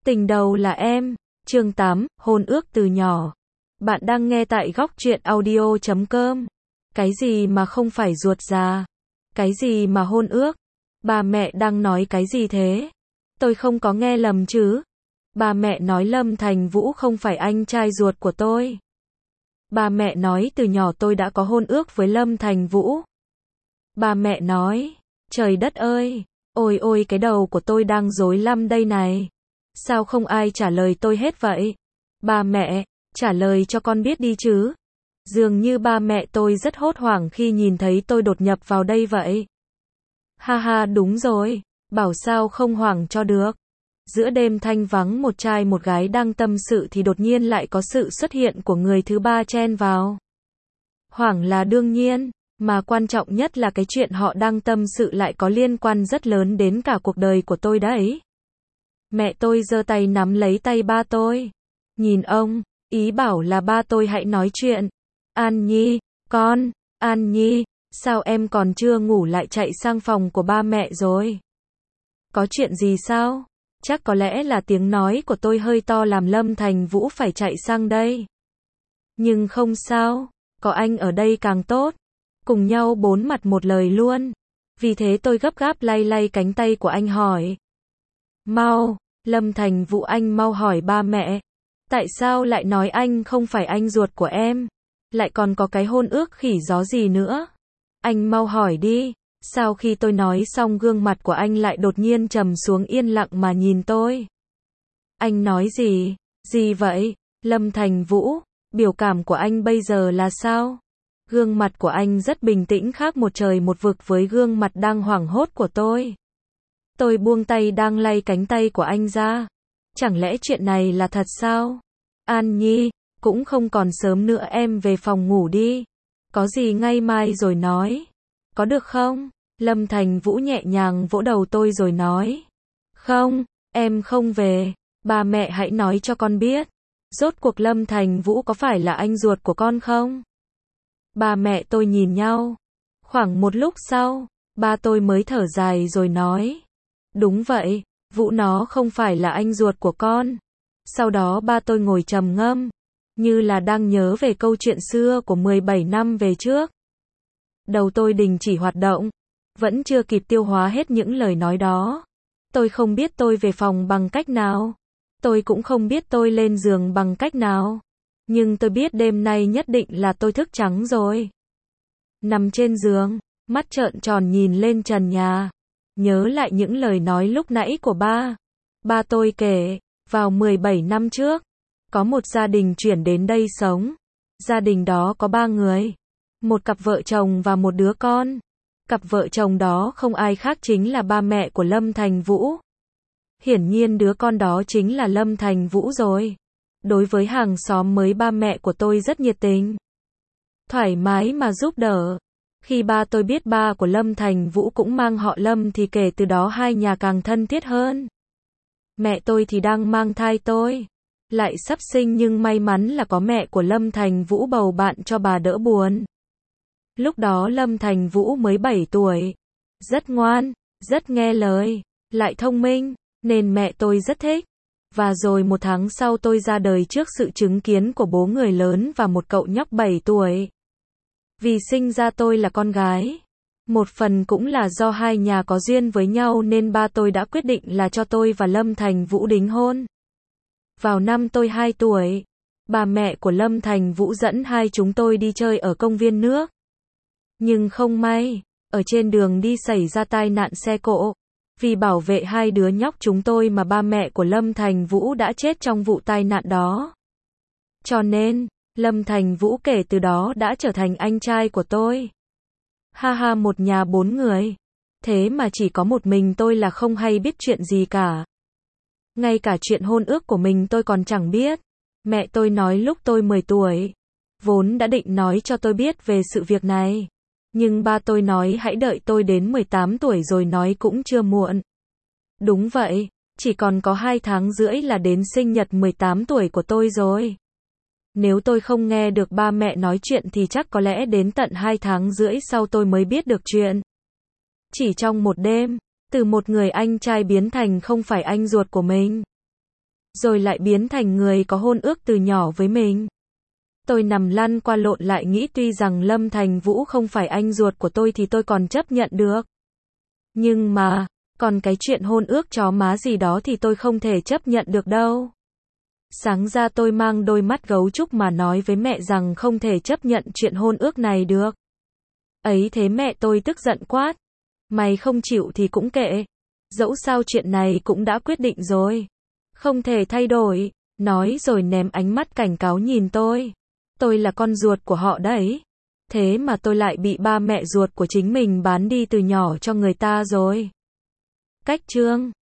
Tình đầu là em, chương 8, hôn ước từ nhỏ. Bạn đang nghe tại góc truyện audio.com. Cái gì mà không phải ruột già? Cái gì mà hôn ước? Ba mẹ đang nói cái gì thế? Tôi không có nghe lầm chứ? Ba mẹ nói Lâm Thành Vũ không phải anh trai ruột của tôi. Ba mẹ nói từ nhỏ tôi đã có hôn ước với Lâm Thành Vũ. Ba mẹ nói, trời đất ơi, ôi ôi cái đầu của tôi đang rối lắm đây này. Sao không ai trả lời tôi hết vậy? Ba mẹ, trả lời cho con biết đi chứ. Dường như ba mẹ tôi rất hốt hoảng khi nhìn thấy tôi đột nhập vào đây vậy. Ha ha đúng rồi, bảo sao không hoảng cho được. Giữa đêm thanh vắng một trai một gái đang tâm sự thì đột nhiên lại có sự xuất hiện của người thứ ba chen vào. Hoảng là đương nhiên, mà quan trọng nhất là cái chuyện họ đang tâm sự lại có liên quan rất lớn đến cả cuộc đời của tôi đấy. Mẹ tôi giơ tay nắm lấy tay ba tôi. Nhìn ông, ý bảo là ba tôi hãy nói chuyện. An Nhi, con, An Nhi, sao em còn chưa ngủ lại chạy sang phòng của ba mẹ rồi? Có chuyện gì sao? Chắc có lẽ là tiếng nói của tôi hơi to làm Lâm Thành Vũ phải chạy sang đây. Nhưng không sao, có anh ở đây càng tốt. Cùng nhau bốn mặt một lời luôn. Vì thế tôi gấp gáp lay lay cánh tay của anh hỏi. Mau, Lâm Thành Vũ anh mau hỏi ba mẹ. Tại sao lại nói anh không phải anh ruột của em? Lại còn có cái hôn ước khỉ gió gì nữa? Anh mau hỏi đi. Sau khi tôi nói xong gương mặt của anh lại đột nhiên trầm xuống yên lặng mà nhìn tôi. Anh nói gì? Gì vậy? Lâm Thành Vũ, biểu cảm của anh bây giờ là sao? Gương mặt của anh rất bình tĩnh khác một trời một vực với gương mặt đang hoảng hốt của tôi. Tôi buông tay đang lay cánh tay của anh ra. Chẳng lẽ chuyện này là thật sao? An Nhi, cũng không còn sớm nữa em về phòng ngủ đi. Có gì ngay mai rồi nói. Có được không? Lâm Thành Vũ nhẹ nhàng vỗ đầu tôi rồi nói. Không, em không về. Ba mẹ hãy nói cho con biết. Rốt cuộc Lâm Thành Vũ có phải là anh ruột của con không? Ba mẹ tôi nhìn nhau. Khoảng một lúc sau, ba tôi mới thở dài rồi nói. Đúng vậy, Vũ nó không phải là anh ruột của con. Sau đó ba tôi ngồi trầm ngâm, như là đang nhớ về câu chuyện xưa của 17 năm về trước. Đầu tôi đình chỉ hoạt động, vẫn chưa kịp tiêu hóa hết những lời nói đó. Tôi không biết tôi về phòng bằng cách nào. Tôi cũng không biết tôi lên giường bằng cách nào. Nhưng tôi biết đêm nay nhất định là tôi thức trắng rồi. Nằm trên giường, mắt trợn tròn nhìn lên trần nhà. Nhớ lại những lời nói lúc nãy của ba. Ba tôi kể, vào 17 năm trước, có một gia đình chuyển đến đây sống. Gia đình đó có 3 người. Một cặp vợ chồng và một đứa con. Cặp vợ chồng đó không ai khác chính là ba mẹ của Lâm Thành Vũ. Hiển nhiên đứa con đó chính là Lâm Thành Vũ rồi. Đối với hàng xóm mới ba mẹ của tôi rất nhiệt tình. Thoải mái mà giúp đỡ. Khi ba tôi biết ba của Lâm Thành Vũ cũng mang họ Lâm thì kể từ đó hai nhà càng thân thiết hơn. Mẹ tôi thì đang mang thai tôi. Lại sắp sinh nhưng may mắn là có mẹ của Lâm Thành Vũ bầu bạn cho bà đỡ buồn. Lúc đó Lâm Thành Vũ mới 7 tuổi. Rất ngoan, rất nghe lời, lại thông minh, nên mẹ tôi rất thích. Và rồi một tháng sau tôi ra đời trước sự chứng kiến của bố người lớn và một cậu nhóc 7 tuổi. Vì sinh ra tôi là con gái. Một phần cũng là do hai nhà có duyên với nhau nên ba tôi đã quyết định là cho tôi và Lâm Thành Vũ đính hôn. Vào năm tôi 2 tuổi, bà mẹ của Lâm Thành Vũ dẫn hai chúng tôi đi chơi ở công viên nước. Nhưng không may, ở trên đường đi xảy ra tai nạn xe cộ. Vì bảo vệ hai đứa nhóc chúng tôi mà ba mẹ của Lâm Thành Vũ đã chết trong vụ tai nạn đó. Cho nên, Lâm Thành Vũ kể từ đó đã trở thành anh trai của tôi. Ha ha một nhà 4 người. Thế mà chỉ có một mình tôi là không hay biết chuyện gì cả. Ngay cả chuyện hôn ước của mình tôi còn chẳng biết. Mẹ tôi nói lúc tôi 10 tuổi. Vốn đã định nói cho tôi biết về sự việc này. Nhưng ba tôi nói hãy đợi tôi đến 18 tuổi rồi nói cũng chưa muộn. Đúng vậy, chỉ còn có 2 tháng rưỡi là đến sinh nhật 18 tuổi của tôi rồi. Nếu tôi không nghe được ba mẹ nói chuyện thì chắc có lẽ đến tận 2 tháng rưỡi sau tôi mới biết được chuyện. Chỉ trong một đêm, từ một người anh trai biến thành không phải anh ruột của mình. rồi lại biến thành người có hôn ước từ nhỏ với mình. Tôi nằm lăn qua lộn lại nghĩ tuy rằng Lâm Thành Vũ không phải anh ruột của tôi thì tôi còn chấp nhận được. Nhưng mà, còn cái chuyện hôn ước chó má gì đó thì tôi không thể chấp nhận được đâu. Sáng ra tôi mang đôi mắt gấu trúc mà nói với mẹ rằng không thể chấp nhận chuyện hôn ước này được. Ấy thế mẹ tôi tức giận quát. Mày không chịu thì cũng kệ. Dẫu sao chuyện này cũng đã quyết định rồi. Không thể thay đổi. Nói rồi ném ánh mắt cảnh cáo nhìn tôi. Tôi là con ruột của họ đấy. Thế mà tôi lại bị ba mẹ ruột của chính mình bán đi từ nhỏ cho người ta rồi. Cách chương